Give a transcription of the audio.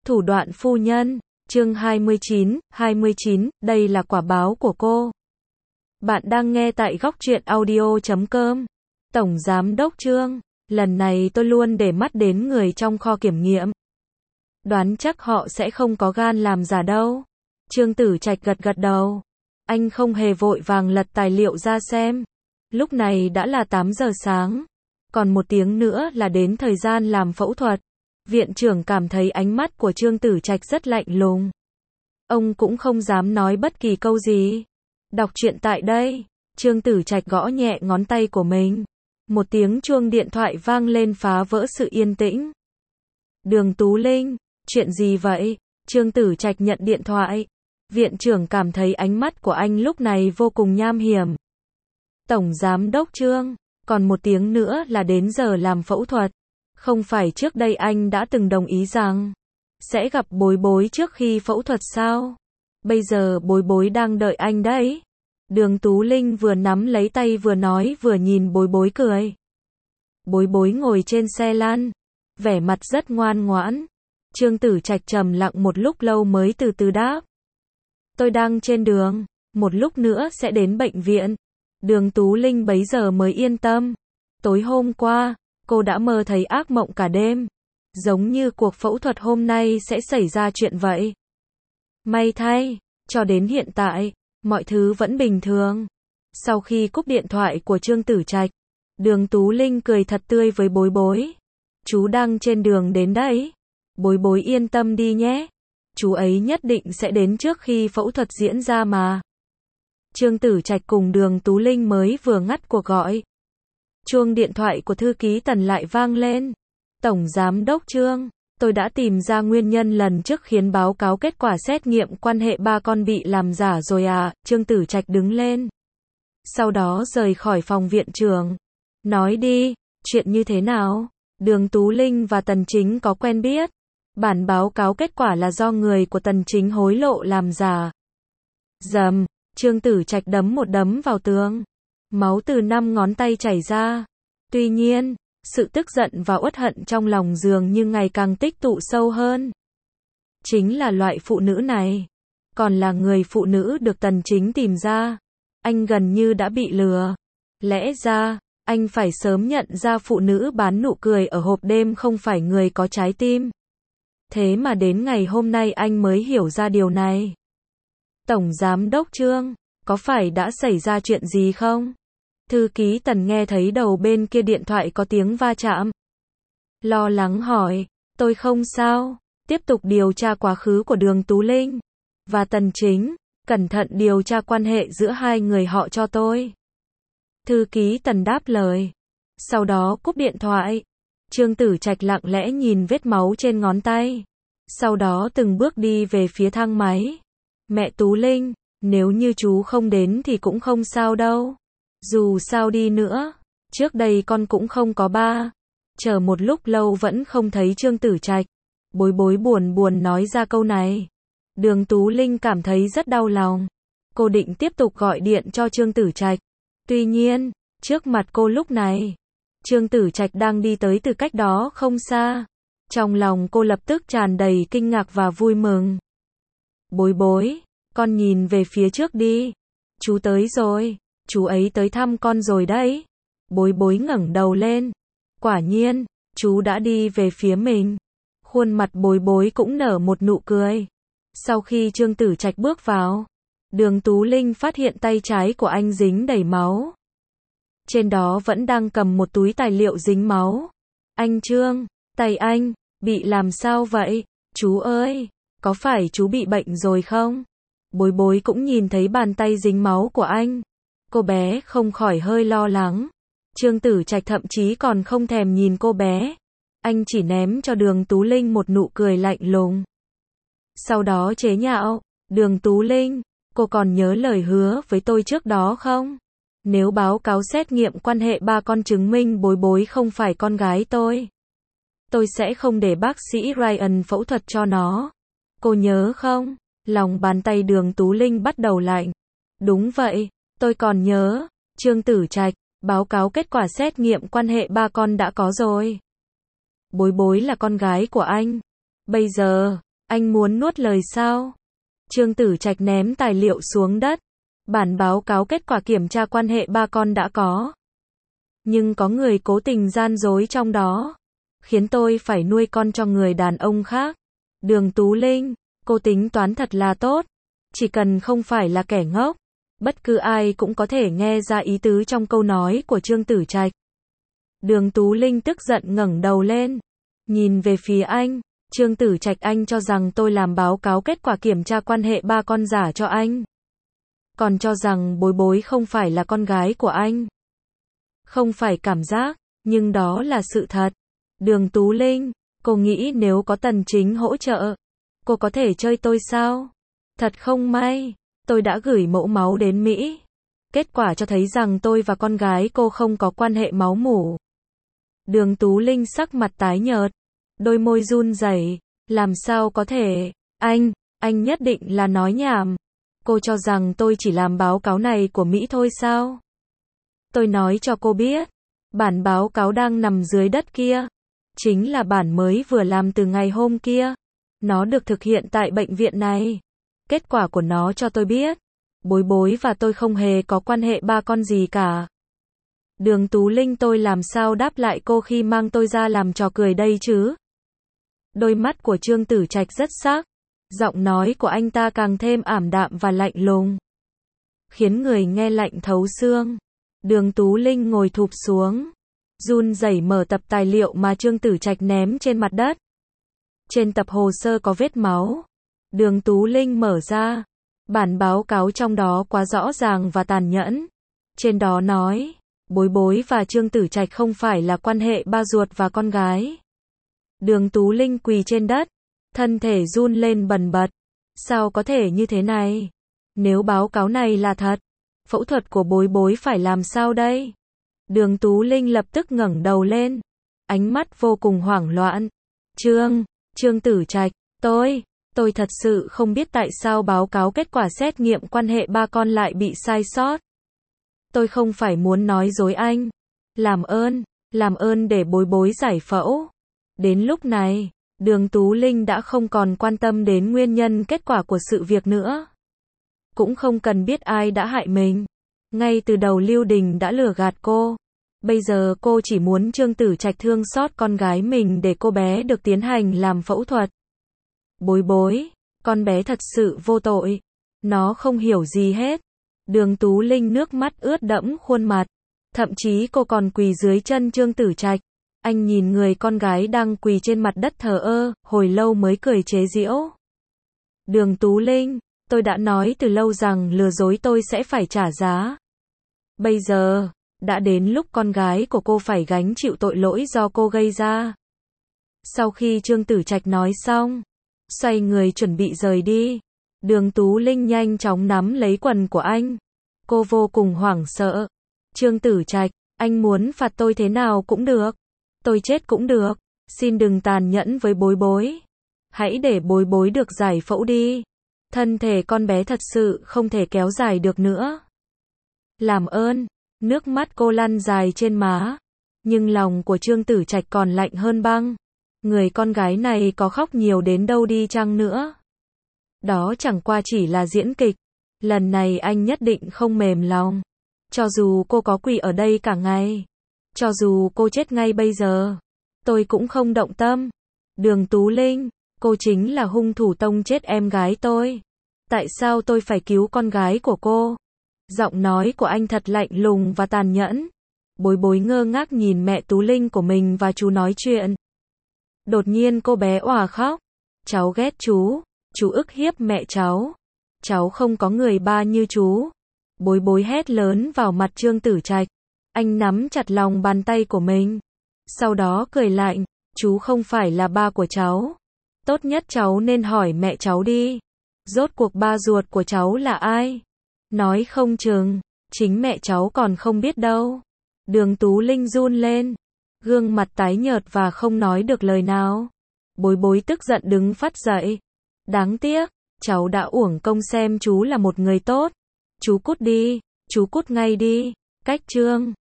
Thủ đoạn phu nhân, chương 29, đây là quả báo của cô. Bạn đang nghe tại góc truyện audio.com. Tổng Giám đốc Trương, lần này tôi luôn để mắt đến người trong kho kiểm nghiệm. Đoán chắc họ sẽ không có gan làm giả đâu. Trương Tử Trạch gật gật đầu. Anh không hề vội vàng lật tài liệu ra xem. Lúc này đã là 8 giờ sáng. Còn 1 tiếng nữa là đến thời gian làm phẫu thuật. Viện trưởng cảm thấy ánh mắt của Trương Tử Trạch rất lạnh lùng. Ông cũng không dám nói bất kỳ câu gì. Đọc truyện tại đây. Trương Tử Trạch gõ nhẹ ngón tay của mình. Một tiếng chuông điện thoại vang lên phá vỡ sự yên tĩnh. Đường Tú Linh, chuyện gì vậy? Trương Tử Trạch nhận điện thoại. Viện trưởng cảm thấy ánh mắt của anh lúc này vô cùng nham hiểm. Tổng Giám đốc Trương, còn 1 tiếng nữa là đến giờ làm phẫu thuật. Không phải trước đây anh đã từng đồng ý rằng sẽ gặp Bối Bối trước khi phẫu thuật sao? Bây giờ Bối Bối đang đợi anh đấy. Đường Tú Linh vừa nắm lấy tay vừa nói vừa nhìn Bối Bối cười. Bối Bối ngồi trên xe lăn, vẻ mặt rất ngoan ngoãn. Trương Tử Trạch trầm lặng một lúc lâu mới từ từ đáp. Tôi đang trên đường, một lúc nữa sẽ đến bệnh viện. Đường Tú Linh bấy giờ mới yên tâm. Tối hôm qua, cô đã mơ thấy ác mộng cả đêm. Giống như cuộc phẫu thuật hôm nay sẽ xảy ra chuyện vậy. May thay, cho đến hiện tại, mọi thứ vẫn bình thường. Sau khi cúp điện thoại của Trương Tử Trạch, Đường Tú Linh cười thật tươi với Bối Bối. Chú đang trên đường đến đấy. Bối Bối yên tâm đi nhé. Chú ấy nhất định sẽ đến trước khi phẫu thuật diễn ra mà. Trương Tử Trạch cùng Đường Tú Linh mới vừa ngắt cuộc gọi. Chuông điện thoại của thư ký Tần lại vang lên. Tổng Giám đốc Trương, tôi đã tìm ra nguyên nhân lần trước khiến báo cáo kết quả xét nghiệm quan hệ ba con bị làm giả rồi à. Trương Tử Trạch đứng lên. Sau đó rời khỏi phòng viện trưởng. Nói đi, chuyện như thế nào? Đường Tú Linh và Tần Chính có quen biết. Bản báo cáo kết quả là do người của Tần Chính hối lộ làm giả. Dầm, Trương Tử Trạch đấm một đấm vào tường. Máu từ 5 ngón tay chảy ra. Tuy nhiên, sự tức giận và uất hận trong lòng dường như ngày càng tích tụ sâu hơn. Chính là loại phụ nữ này. Còn là người phụ nữ được Tần Chính tìm ra. Anh gần như đã bị lừa. Lẽ ra, anh phải sớm nhận ra phụ nữ bán nụ cười ở hộp đêm không phải người có trái tim. Thế mà đến ngày hôm nay anh mới hiểu ra điều này. Tổng Giám đốc Trương, có phải đã xảy ra chuyện gì không? Thư ký Tần nghe thấy đầu bên kia điện thoại có tiếng va chạm. Lo lắng hỏi, tôi không sao, tiếp tục điều tra quá khứ của Đường Tú Linh và Tần Chính, cẩn thận điều tra quan hệ giữa hai người họ cho tôi. Thư ký Tần đáp lời. Sau đó cúp điện thoại. Trương Tử Trạch lặng lẽ nhìn vết máu trên ngón tay. Sau đó từng bước đi về phía thang máy. Mẹ Tú Linh, nếu như chú không đến thì cũng không sao đâu. Dù sao đi nữa, trước đây con cũng không có ba. Chờ một lúc lâu vẫn không thấy Trương Tử Trạch. Bối Bối buồn buồn nói ra câu này. Đường Tú Linh cảm thấy rất đau lòng. Cô định tiếp tục gọi điện cho Trương Tử Trạch. Tuy nhiên, trước mặt cô lúc này, Trương Tử Trạch đang đi tới từ cách đó không xa. Trong lòng cô lập tức tràn đầy kinh ngạc và vui mừng. Bối Bối, con nhìn về phía trước đi. Chú tới rồi, chú ấy tới thăm con rồi đấy. Bối Bối ngẩng đầu lên. Quả nhiên, chú đã đi về phía mình. Khuôn mặt Bối Bối cũng nở một nụ cười. Sau khi Trương Tử Trạch bước vào, Đường Tú Linh phát hiện tay trái của anh dính đầy máu. Trên đó vẫn đang cầm một túi tài liệu dính máu. Anh Trương, tay anh bị làm sao vậy? Chú ơi, có phải chú bị bệnh rồi không? Bối Bối cũng nhìn thấy bàn tay dính máu của anh. Cô bé không khỏi hơi lo lắng. Trương Tử Trạch thậm chí còn không thèm nhìn cô bé. Anh chỉ ném cho Đường Tú Linh một nụ cười lạnh lùng. Sau đó chế nhạo, Đường Tú Linh, cô còn nhớ lời hứa với tôi trước đó không? Nếu báo cáo xét nghiệm quan hệ ba con chứng minh Bối Bối không phải con gái tôi sẽ không để bác sĩ Ryan phẫu thuật cho nó. Cô nhớ không? Lòng bàn tay Đường Tú Linh bắt đầu lạnh. Đúng vậy, tôi còn nhớ. Trương Tử Trạch, báo cáo kết quả xét nghiệm quan hệ ba con đã có rồi. Bối Bối là con gái của anh. Bây giờ, Anh muốn nuốt lời sao? Trương Tử Trạch ném tài liệu xuống đất. Bản báo cáo kết quả kiểm tra quan hệ ba con đã có. Nhưng có người cố tình gian dối trong đó. Khiến tôi phải nuôi con cho người đàn ông khác. Đường Tú Linh, cô tính toán thật là tốt. Chỉ cần không phải là kẻ ngốc. Bất cứ ai cũng có thể nghe ra ý tứ trong câu nói của Trương Tử Trạch. Đường Tú Linh tức giận ngẩng đầu lên. Nhìn về phía anh. Trương Tử Trạch, anh cho rằng tôi làm báo cáo kết quả kiểm tra quan hệ ba con giả cho anh. Còn cho rằng Bối Bối không phải là con gái của anh. Không phải cảm giác, nhưng đó là sự thật. Đường Tú Linh, cô nghĩ nếu có Tần Chính hỗ trợ, cô có thể chơi tôi sao? Thật không may, tôi đã gửi mẫu máu đến Mỹ. Kết quả cho thấy rằng tôi và con gái cô không có quan hệ máu mủ. Đường Tú Linh sắc mặt tái nhợt, đôi môi run rẩy, làm sao có thể, anh nhất định là nói nhảm. Cô cho rằng tôi chỉ làm báo cáo này của Mỹ thôi sao? Tôi nói cho cô biết, bản báo cáo đang nằm dưới đất kia, chính là bản mới vừa làm từ ngày hôm kia. Nó được thực hiện tại bệnh viện này. Kết quả của nó cho tôi biết, Bối Bối và tôi không hề có quan hệ ba con gì cả. Đường Tú Linh, tôi làm sao đáp lại cô khi mang tôi ra làm trò cười đây chứ? Đôi mắt của Trương Tử Trạch rất sắc, giọng nói của anh ta càng thêm ảm đạm và lạnh lùng, khiến người nghe lạnh thấu xương. Đường Tú Linh ngồi thụp xuống, run rẩy mở tập tài liệu mà Trương Tử Trạch ném trên mặt đất. Trên tập hồ sơ có vết máu. Đường Tú Linh mở ra, bản báo cáo trong đó quá rõ ràng và tàn nhẫn. Trên đó nói, Bối Bối và Trương Tử Trạch không phải là quan hệ ba ruột và con gái. Đường Tú Linh quỳ trên đất, thân thể run lên bần bật. Sao có thể như thế này? Nếu báo cáo này là thật, phẫu thuật của Bối Bối phải làm sao đây? Đường Tú Linh lập tức ngẩng đầu lên, ánh mắt vô cùng hoảng loạn. Trương Tử Trạch, tôi thật sự không biết tại sao báo cáo kết quả xét nghiệm quan hệ ba con lại bị sai sót. Tôi không phải muốn nói dối anh. Làm ơn để Bối Bối giải phẫu. Đến lúc này, Đường Tú Linh đã không còn quan tâm đến nguyên nhân kết quả của sự việc nữa. Cũng không cần biết ai đã hại mình. Ngay từ đầu Lưu Đình đã lừa gạt cô. Bây giờ cô chỉ muốn Trương Tử Trạch thương xót con gái mình để cô bé được tiến hành làm phẫu thuật. Bối Bối, con bé thật sự vô tội. Nó không hiểu gì hết. Đường Tú Linh nước mắt ướt đẫm khuôn mặt. Thậm chí cô còn quỳ dưới chân Trương Tử Trạch. Anh nhìn người con gái đang quỳ trên mặt đất thờ ơ, hồi lâu mới cười chế giễu. Đường Tú Linh, tôi đã nói từ lâu rằng lừa dối tôi sẽ phải trả giá. Bây giờ, đã đến lúc con gái của cô phải gánh chịu tội lỗi do cô gây ra. Sau khi Trương Tử Trạch nói xong, xoay người chuẩn bị rời đi. Đường Tú Linh nhanh chóng nắm lấy quần của anh. Cô vô cùng hoảng sợ. Trương Tử Trạch, anh muốn phạt tôi thế nào cũng được. Tôi chết cũng được. Xin đừng tàn nhẫn với Bối Bối. Hãy để Bối Bối được giải phẫu đi. Thân thể con bé thật sự không thể kéo dài được nữa. Làm ơn. Nước mắt cô lăn dài trên má. Nhưng lòng của Trương Tử Trạch còn lạnh hơn băng. Người con gái này có khóc nhiều đến đâu đi chăng nữa. Đó chẳng qua chỉ là diễn kịch. Lần này anh nhất định không mềm lòng. Cho dù cô có quỳ ở đây cả ngày. Cho dù cô chết ngay bây giờ. Tôi cũng không động tâm. Đường Tú Linh, cô chính là hung thủ tông chết em gái tôi. Tại sao tôi phải cứu con gái của cô? Giọng nói của anh thật lạnh lùng và tàn nhẫn. Bối Bối ngơ ngác nhìn mẹ Tú Linh của mình và chú nói chuyện. Đột nhiên cô bé òa khóc. Cháu ghét chú ức hiếp mẹ cháu. Cháu không có người ba như chú. Bối Bối hét lớn vào mặt Trương Tử Trạch. Anh nắm chặt lòng bàn tay của mình. Sau đó cười lạnh. Chú không phải là ba của cháu. Tốt nhất cháu nên hỏi mẹ cháu đi. Rốt cuộc ba ruột của cháu là ai? Nói không chừng, chính mẹ cháu còn không biết đâu. Đường Tú Linh run lên. Gương mặt tái nhợt và không nói được lời nào. Bối Bối tức giận đứng phắt dậy. Đáng tiếc, cháu đã uổng công xem chú là một người tốt. Chú cút đi, chú cút ngay đi. Cách Trương